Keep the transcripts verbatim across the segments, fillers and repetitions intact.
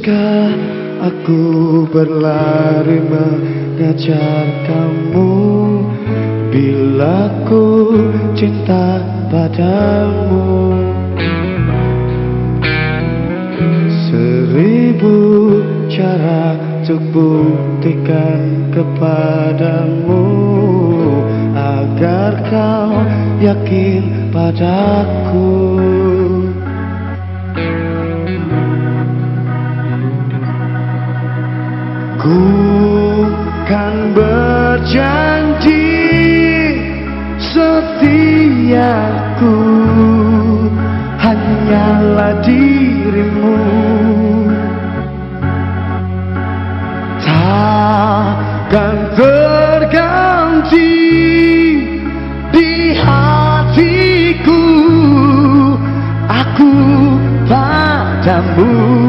Teruskah aku berlari mengejar kamu bila ku cinta padamu? Seribu cara untuk buktikan kepadamu agar kau yakin padaku. Ku kan berjanji setiaku hanyalah dirimu, takkan terganti di hatiku aku padamu.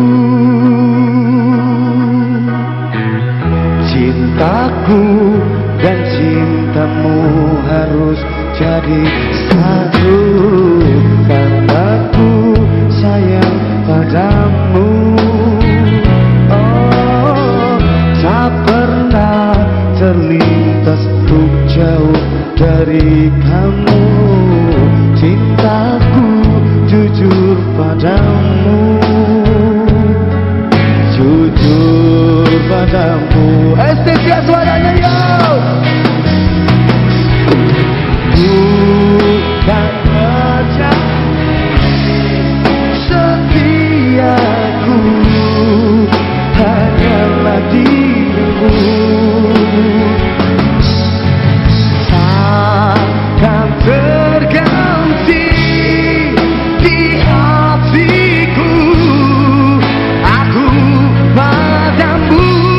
Cintaku dan cintamu harus jadi satu, karena ku sayang padamu. Oh, tak pernah terlintas untuk jauh dari kamu. Cintaku jujur padamu, jujur padamu. Estesia suaranya yo. Bukan berjanji setiaku hanyalah dirimu, takkan terganti di hatiku aku padamu.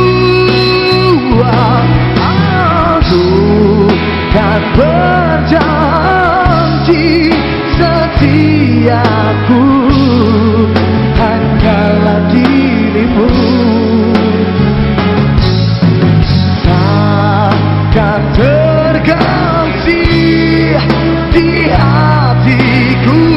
Aku kan berjanji setiaku hanyalah dirimu, takkan terganti di hatiku